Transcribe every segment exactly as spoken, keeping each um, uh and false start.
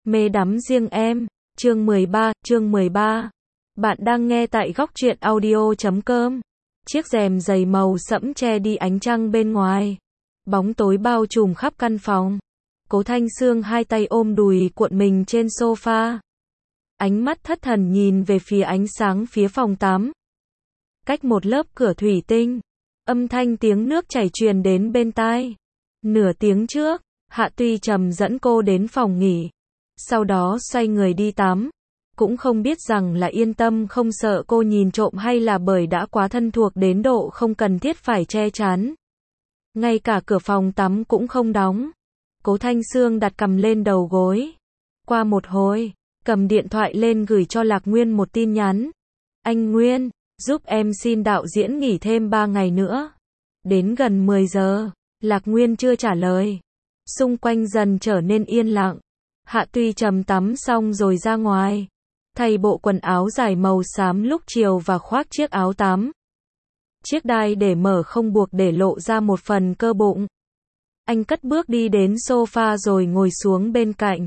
Mê đắm riêng em, chương mười ba, chương mười ba. Bạn đang nghe tại góc truyện audio chấm com. Chiếc rèm dày màu sẫm che đi ánh trăng bên ngoài. Bóng tối bao trùm khắp căn phòng. Cố Thanh Sương hai tay ôm đùi cuộn mình trên sofa. Ánh mắt thất thần nhìn về phía ánh sáng phía phòng tắm. Cách một lớp cửa thủy tinh, âm thanh tiếng nước chảy truyền đến bên tai. Nửa tiếng trước, Hạ Tuy Trầm dẫn cô đến phòng nghỉ. Sau đó xoay người đi tắm. Cũng không biết rằng là yên tâm không sợ cô nhìn trộm hay là bởi đã quá thân thuộc đến độ không cần thiết phải che chắn. Ngay cả cửa phòng tắm cũng không đóng. Cố Thanh Sương đặt cằm lên đầu gối. Qua một hồi, cầm điện thoại lên gửi cho Lạc Nguyên một tin nhắn. Anh Nguyên, giúp em xin đạo diễn nghỉ thêm ba ngày nữa. Đến gần mười giờ, Lạc Nguyên chưa trả lời. Xung quanh dần trở nên yên lặng. Hạ Tuy Trầm tắm xong rồi ra ngoài. Thay bộ quần áo dài màu xám lúc chiều và khoác chiếc áo tắm. Chiếc đai để mở không buộc để lộ ra một phần cơ bụng. Anh cất bước đi đến sofa rồi ngồi xuống bên cạnh.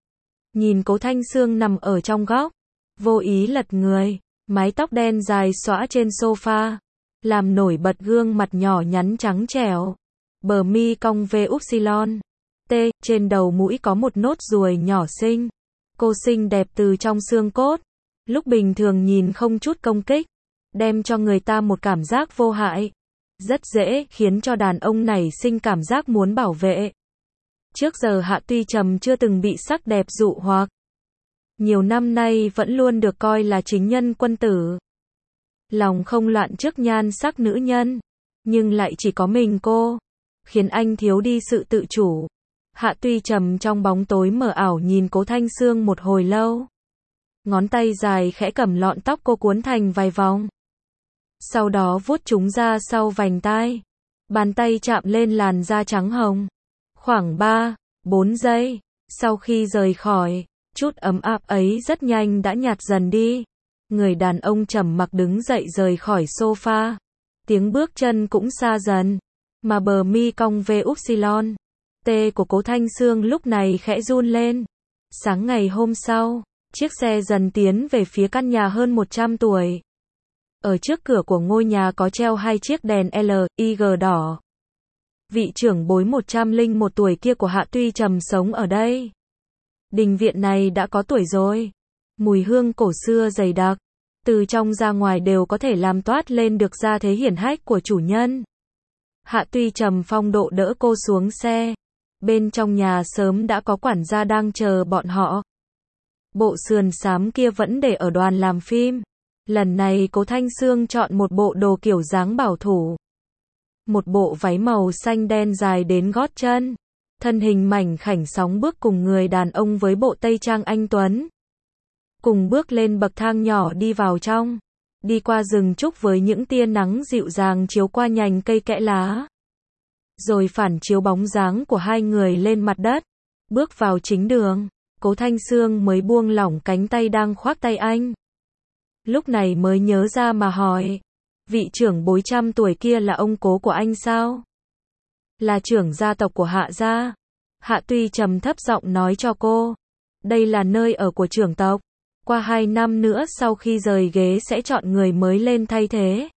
Nhìn Cố Thanh Sương nằm ở trong góc. Vô ý lật người. Mái tóc đen dài xõa trên sofa. Làm nổi bật gương mặt nhỏ nhắn trắng trẻo. Bờ mi cong V upsilon. T, trên đầu mũi có một nốt ruồi nhỏ xinh. Cô xinh đẹp từ trong xương cốt. Lúc bình thường nhìn không chút công kích. Đem cho người ta một cảm giác vô hại. Rất dễ khiến cho đàn ông nảy sinh cảm giác muốn bảo vệ. Trước giờ Hạ Tuy Trầm chưa từng bị sắc đẹp dụ hoặc. Nhiều năm nay vẫn luôn được coi là chính nhân quân tử. Lòng không loạn trước nhan sắc nữ nhân. Nhưng lại chỉ có mình cô. Khiến anh thiếu đi sự tự chủ. Hạ Tuy Trầm trong bóng tối mờ ảo nhìn Cố Thanh Sương một hồi lâu. Ngón tay dài khẽ cầm lọn tóc cô cuốn thành vài vòng. Sau đó vuốt chúng ra sau vành tai. Bàn tay chạm lên làn da trắng hồng. Khoảng ba, bốn giây. Sau khi rời khỏi, chút ấm áp ấy rất nhanh đã nhạt dần đi. Người đàn ông trầm mặc đứng dậy rời khỏi sofa. Tiếng bước chân cũng xa dần. Mà bờ mi cong V upsilon. T của Cố Thanh Sương lúc này khẽ run lên. Sáng ngày hôm sau, chiếc xe dần tiến về phía căn nhà hơn một trăm tuổi. Ở trước cửa của ngôi nhà có treo hai chiếc đèn L, I G đỏ. Vị trưởng bối một trăm lẻ một tuổi kia của Hạ Tuy Trầm sống ở đây. Đình viện này đã có tuổi rồi. Mùi hương cổ xưa dày đặc. Từ trong ra ngoài đều có thể làm toát lên được gia thế hiển hách của chủ nhân. Hạ Tuy Trầm phong độ đỡ cô xuống xe. Bên trong nhà sớm đã có quản gia đang chờ bọn họ. Bộ sườn xám kia vẫn để ở đoàn làm phim. Lần này Cố Thanh Sương chọn một bộ đồ kiểu dáng bảo thủ. Một bộ váy màu xanh đen dài đến gót chân. Thân hình mảnh khảnh sóng bước cùng người đàn ông với bộ tây trang anh tuấn. Cùng bước lên bậc thang nhỏ đi vào trong. Đi qua rừng trúc với những tia nắng dịu dàng chiếu qua nhành cây kẽ lá. Rồi phản chiếu bóng dáng của hai người lên mặt đất. Bước vào chính đường. Cố Thanh Sương mới buông lỏng cánh tay đang khoác tay anh. Lúc này mới nhớ ra mà hỏi. Vị trưởng bối trăm tuổi kia là ông cố của anh sao? Là trưởng gia tộc của Hạ gia. Hạ Tuy Trầm thấp giọng nói cho cô. Đây là nơi ở của trưởng tộc. Qua hai năm nữa sau khi rời ghế sẽ chọn người mới lên thay thế.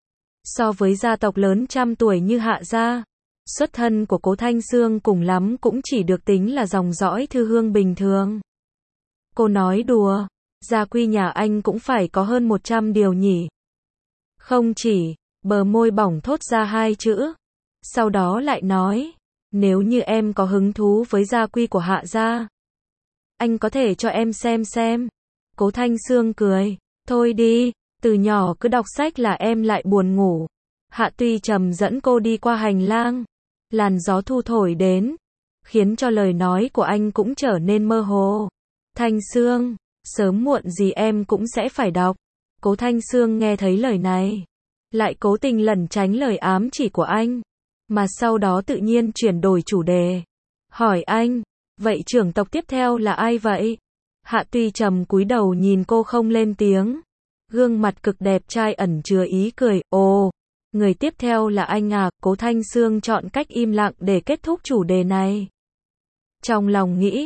So với gia tộc lớn trăm tuổi như Hạ gia, xuất thân của Cố Thanh Sương cùng lắm cũng chỉ được tính là dòng dõi thư hương bình thường. Cô nói đùa, gia quy nhà anh cũng phải có hơn một trăm điều nhỉ. Không chỉ, bờ môi bỏng thốt ra hai chữ. Sau đó lại nói, nếu như em có hứng thú với gia quy của Hạ gia, anh có thể cho em xem xem. Cố Thanh Sương cười, thôi đi, từ nhỏ cứ đọc sách là em lại buồn ngủ. Hạ Tuy Trầm dẫn cô đi qua hành lang. Làn gió thu thổi đến, khiến cho lời nói của anh cũng trở nên mơ hồ. Thanh Sương, sớm muộn gì em cũng sẽ phải đọc. Cố Thanh Sương nghe thấy lời này, lại cố tình lẩn tránh lời ám chỉ của anh, mà sau đó tự nhiên chuyển đổi chủ đề. Hỏi anh, vậy trưởng tộc tiếp theo là ai vậy? Hạ Tuy Trầm cúi đầu nhìn cô không lên tiếng. Gương mặt cực đẹp trai ẩn chứa ý cười, ồ. Người tiếp theo là anh à, Cố Thanh Sương chọn cách im lặng để kết thúc chủ đề này. Trong lòng nghĩ,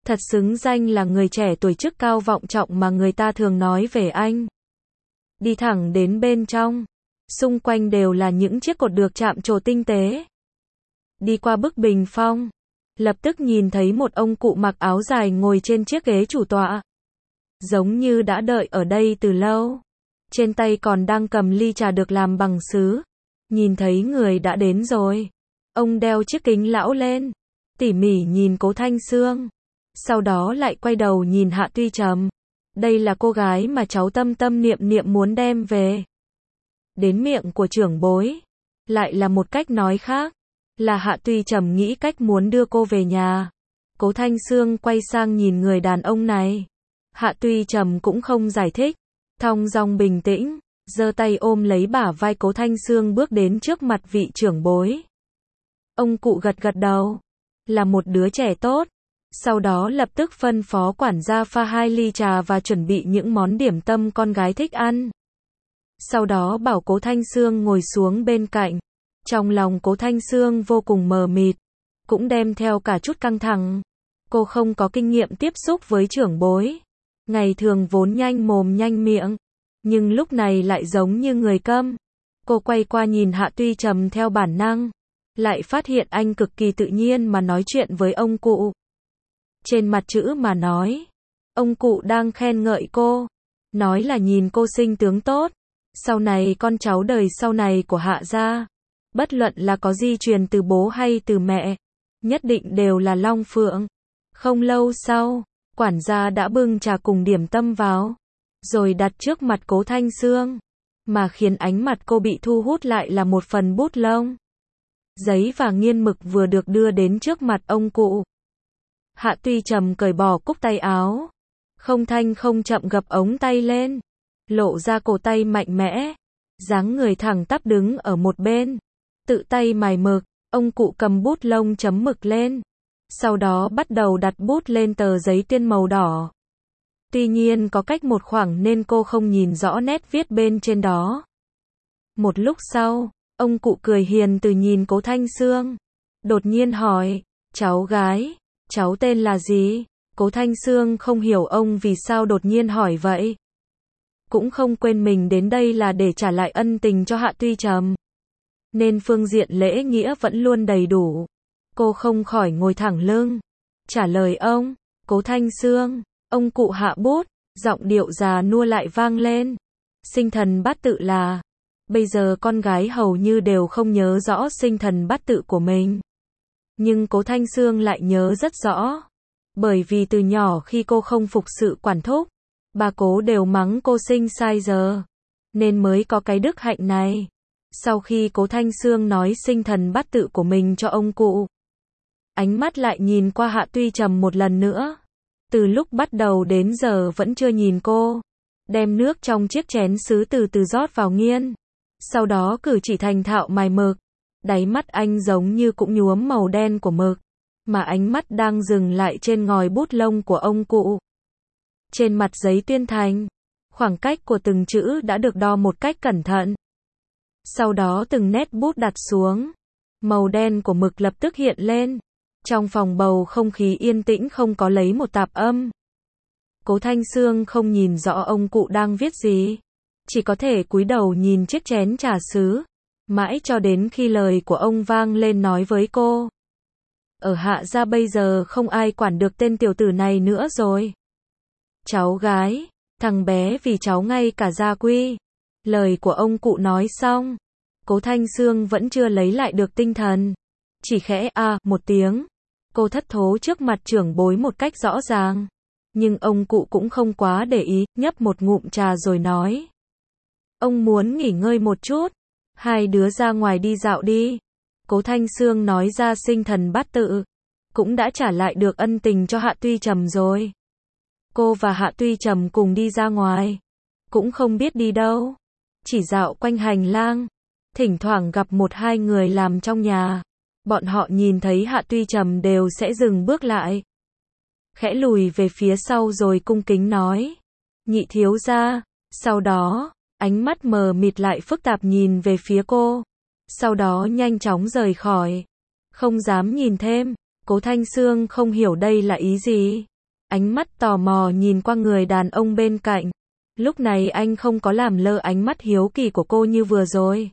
Thật xứng danh là người trẻ tuổi chức cao vọng trọng mà người ta thường nói về anh. Đi thẳng đến bên trong. Xung quanh đều là những chiếc cột được chạm trổ tinh tế. Đi qua bức bình phong. Lập tức nhìn thấy một ông cụ mặc áo dài ngồi trên chiếc ghế chủ tọa. Giống như đã đợi ở đây từ lâu. Trên tay còn đang cầm ly trà được làm bằng sứ. Nhìn thấy người đã đến rồi. Ông đeo chiếc kính lão lên. Tỉ mỉ nhìn Cố Thanh Sương. Sau đó lại quay đầu nhìn Hạ Tuy Trầm. Đây là cô gái mà cháu tâm tâm niệm niệm muốn đem về. Đến miệng của trưởng bối. Lại là một cách nói khác. Là Hạ Tuy Trầm nghĩ cách muốn đưa cô về nhà. Cố Thanh Sương quay sang nhìn người đàn ông này. Hạ Tuy Trầm cũng không giải thích. Thong dong bình tĩnh. Giơ tay ôm lấy bả vai Cố Thanh Sương bước đến trước mặt vị trưởng bối. Ông cụ gật gật đầu. Là một đứa trẻ tốt. Sau đó lập tức phân phó quản gia pha hai ly trà và chuẩn bị những món điểm tâm con gái thích ăn. Sau đó bảo Cố Thanh Sương ngồi xuống bên cạnh. Trong lòng Cố Thanh Sương vô cùng mờ mịt. Cũng đem theo cả chút căng thẳng. Cô không có kinh nghiệm tiếp xúc với trưởng bối. Ngày thường vốn nhanh mồm nhanh miệng. Nhưng lúc này lại giống như người câm. Cô quay qua nhìn Hạ Tuy Trầm theo bản năng. Lại phát hiện anh cực kỳ tự nhiên mà nói chuyện với ông cụ. Trên mặt chữ mà nói. Ông cụ đang khen ngợi cô. Nói là nhìn cô sinh tướng tốt. Sau này con cháu đời sau này của Hạ gia. Bất luận là có di truyền từ bố hay từ mẹ. Nhất định đều là long phượng. Không lâu sau. Quản gia đã bưng trà cùng điểm tâm vào. Rồi đặt trước mặt Cố Thanh Sương. Mà khiến ánh mặt cô bị thu hút lại là một phần bút lông. Giấy và nghiên mực vừa được đưa đến trước mặt ông cụ. Hạ Tuy Trầm cởi bỏ cúc tay áo. Không thanh không chậm gập ống tay lên. Lộ ra cổ tay mạnh mẽ. Dáng người thẳng tắp đứng ở một bên. Tự tay mài mực. Ông cụ cầm bút lông chấm mực lên. Sau đó bắt đầu đặt bút lên tờ giấy tuyên màu đỏ. Tuy nhiên có cách một khoảng nên cô không nhìn rõ nét viết bên trên đó. Một lúc sau, ông cụ cười hiền từ nhìn Cố Thanh Sương. Đột nhiên hỏi, cháu gái, cháu tên là gì? Cố Thanh Sương không hiểu ông vì sao đột nhiên hỏi vậy. Cũng không quên mình đến đây là để trả lại ân tình cho Hạ Tuy Trầm. Nên phương diện lễ nghĩa vẫn luôn đầy đủ. Cô không khỏi ngồi thẳng lưng. Trả lời ông, Cố Thanh Sương. Ông cụ hạ bút, giọng điệu già nua lại vang lên. Sinh thần bát tự là. Bây giờ con gái hầu như đều không nhớ rõ sinh thần bát tự của mình. Nhưng Cố Thanh Sương lại nhớ rất rõ. Bởi vì từ nhỏ khi cô không phục sự quản thúc, bà Cố đều mắng cô sinh sai giờ. Nên mới có cái đức hạnh này. Sau khi Cố Thanh Sương nói sinh thần bát tự của mình cho ông cụ. Ánh mắt lại nhìn qua Hạ Tuy Trầm một lần nữa. Từ lúc bắt đầu đến giờ vẫn chưa nhìn cô. Đem nước trong chiếc chén sứ từ từ rót vào nghiên. Sau đó cử chỉ thành thạo mài mực. Đáy mắt anh giống như cũng nhuốm màu đen của mực. Mà ánh mắt đang dừng lại trên ngòi bút lông của ông cụ. Trên mặt giấy tuyên thành. Khoảng cách của từng chữ đã được đo một cách cẩn thận. Sau đó từng nét bút đặt xuống. Màu đen của mực lập tức hiện lên. Trong phòng bầu không khí yên tĩnh không có lấy một tạp âm. Cố Thanh Sương không nhìn rõ ông cụ đang viết gì. Chỉ có thể cúi đầu nhìn chiếc chén trà sứ. Mãi cho đến khi lời của ông vang lên nói với cô. Ở Hạ gia bây giờ không ai quản được tên tiểu tử này nữa rồi. Cháu gái, thằng bé vì cháu ngay cả gia quy. Lời của ông cụ nói xong. Cố Thanh Sương vẫn chưa lấy lại được tinh thần. Chỉ khẽ a à, một tiếng. Cô thất thố trước mặt trưởng bối một cách rõ ràng. Nhưng ông cụ cũng không quá để ý, nhấp một ngụm trà rồi nói. Ông muốn nghỉ ngơi một chút. Hai đứa ra ngoài đi dạo đi. Cố Thanh Sương nói ra sinh thần bát tự. Cũng đã trả lại được ân tình cho Hạ Tuy Trầm rồi. Cô và Hạ Tuy Trầm cùng đi ra ngoài. Cũng không biết đi đâu. Chỉ dạo quanh hành lang. Thỉnh thoảng gặp một hai người làm trong nhà. Bọn họ nhìn thấy Hạ Tuy Trầm đều sẽ dừng bước lại. Khẽ lùi về phía sau rồi cung kính nói. Nhị thiếu gia. Sau đó, ánh mắt mờ mịt lại phức tạp nhìn về phía cô. Sau đó nhanh chóng rời khỏi. Không dám nhìn thêm. Cố Thanh Sương không hiểu đây là ý gì. Ánh mắt tò mò nhìn qua người đàn ông bên cạnh. Lúc này anh không có làm lơ ánh mắt hiếu kỳ của cô như vừa rồi.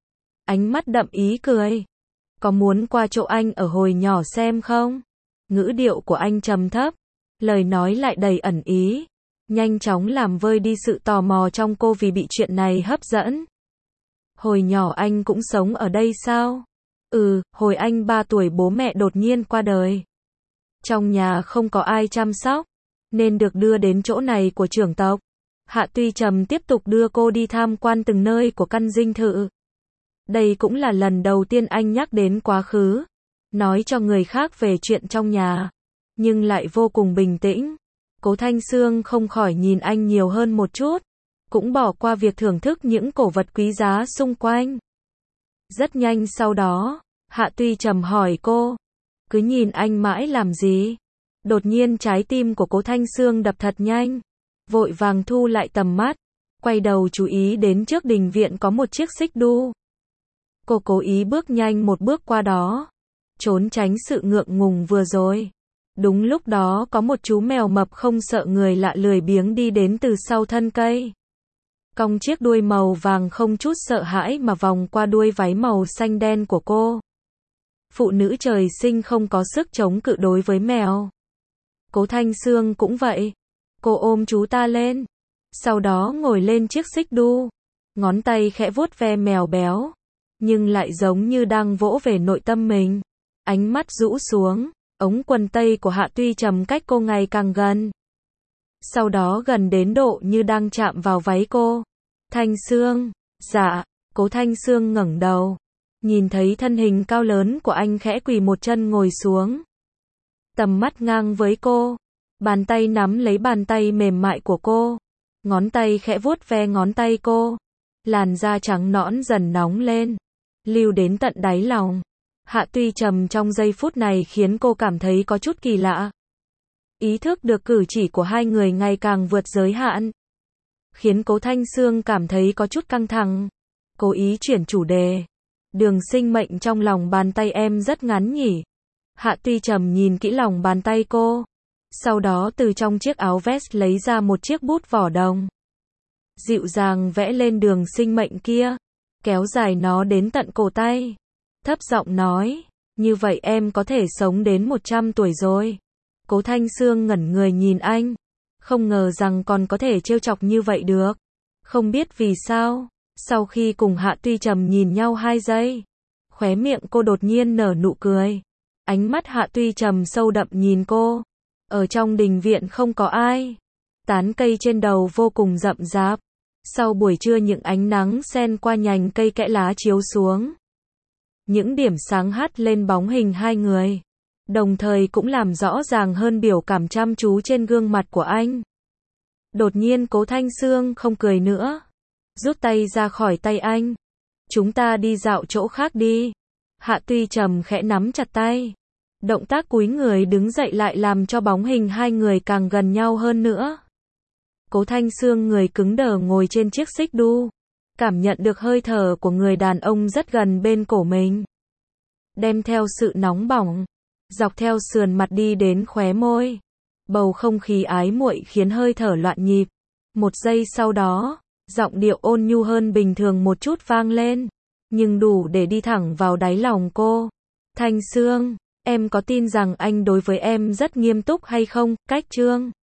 Ánh mắt đậm ý cười. Có muốn qua chỗ anh ở hồi nhỏ xem không? Ngữ điệu của anh trầm thấp, lời nói lại đầy ẩn ý, nhanh chóng làm vơi đi sự tò mò trong cô vì bị chuyện này hấp dẫn. Hồi nhỏ anh cũng sống ở đây sao? Ừ, hồi anh ba tuổi bố mẹ đột nhiên qua đời. Trong nhà không có ai chăm sóc, nên được đưa đến chỗ này của trưởng tộc. Hạ Tuy Trầm tiếp tục đưa cô đi tham quan từng nơi của căn dinh thự. Đây cũng là lần đầu tiên anh nhắc đến quá khứ, nói cho người khác về chuyện trong nhà, nhưng lại vô cùng bình tĩnh. Cố Thanh Sương không khỏi nhìn anh nhiều hơn một chút, cũng bỏ qua việc thưởng thức những cổ vật quý giá xung quanh. Rất nhanh sau đó, Hạ Tuy Trầm hỏi cô, cứ nhìn anh mãi làm gì? Đột nhiên trái tim của Cố Thanh Sương đập thật nhanh, vội vàng thu lại tầm mắt, quay đầu chú ý đến trước đình viện có một chiếc xích đu. Cô cố ý bước nhanh một bước qua đó, trốn tránh sự ngượng ngùng vừa rồi. Đúng lúc đó có một chú mèo mập không sợ người lạ lười biếng đi đến từ sau thân cây. Cong chiếc đuôi màu vàng không chút sợ hãi mà vòng qua đuôi váy màu xanh đen của cô. Phụ nữ trời sinh không có sức chống cự đối với mèo. Cố Thanh Sương cũng vậy. Cô ôm chú ta lên, sau đó ngồi lên chiếc xích đu, ngón tay khẽ vuốt ve mèo béo, nhưng lại giống như đang vỗ về nội tâm mình. Ánh mắt rũ xuống, ống quần tây của Hạ Tuy Trầm cách cô ngày càng gần. Sau đó gần đến độ như đang chạm vào váy cô. Thanh Sương, dạ. Cố Thanh Sương ngẩng đầu, nhìn thấy thân hình cao lớn của anh khẽ quỳ một chân ngồi xuống. Tầm mắt ngang với cô, bàn tay nắm lấy bàn tay mềm mại của cô, ngón tay khẽ vuốt ve ngón tay cô. Làn da trắng nõn dần nóng lên, lưu đến tận đáy lòng. Hạ Tuy Trầm trong giây phút này khiến cô cảm thấy có chút kỳ lạ. Ý thức được cử chỉ của hai người ngày càng vượt giới hạn, khiến Cố Thanh Sương cảm thấy có chút căng thẳng. Cố ý chuyển chủ đề. Đường sinh mệnh trong lòng bàn tay em rất ngắn nhỉ? Hạ Tuy Trầm nhìn kỹ lòng bàn tay cô, sau đó từ trong chiếc áo vest lấy ra một chiếc bút vỏ đồng. Dịu dàng vẽ lên đường sinh mệnh kia, kéo dài nó đến tận cổ tay. Thấp giọng nói, như vậy em có thể sống đến một trăm tuổi rồi. Cố Thanh Sương ngẩn người nhìn anh, không ngờ rằng còn có thể trêu chọc như vậy được. Không biết vì sao, sau khi cùng Hạ Tuy Trầm nhìn nhau hai giây, khóe miệng cô đột nhiên nở nụ cười. Ánh mắt Hạ Tuy Trầm sâu đậm nhìn cô. Ở trong đình viện không có ai, tán cây trên đầu vô cùng rậm rạp. Sau buổi trưa những ánh nắng xen qua nhành cây kẽ lá chiếu xuống, những điểm sáng hắt lên bóng hình hai người, đồng thời cũng làm rõ ràng hơn biểu cảm chăm chú trên gương mặt của anh. Đột nhiên Cố Thanh Sương không cười nữa, rút tay ra khỏi tay anh. Chúng ta đi dạo chỗ khác đi. Hạ Tuy Trầm khẽ nắm chặt tay. Động tác cúi người đứng dậy lại làm cho bóng hình hai người càng gần nhau hơn nữa. Cố Thanh Sương người cứng đờ ngồi trên chiếc xích đu, cảm nhận được hơi thở của người đàn ông rất gần bên cổ mình, đem theo sự nóng bỏng, dọc theo sườn mặt đi đến khóe môi. Bầu không khí ái muội khiến hơi thở loạn nhịp. Một giây sau đó, giọng điệu ôn nhu hơn bình thường một chút vang lên, nhưng đủ để đi thẳng vào đáy lòng cô. Thanh Sương, em có tin rằng anh đối với em rất nghiêm túc hay không? Cách Trương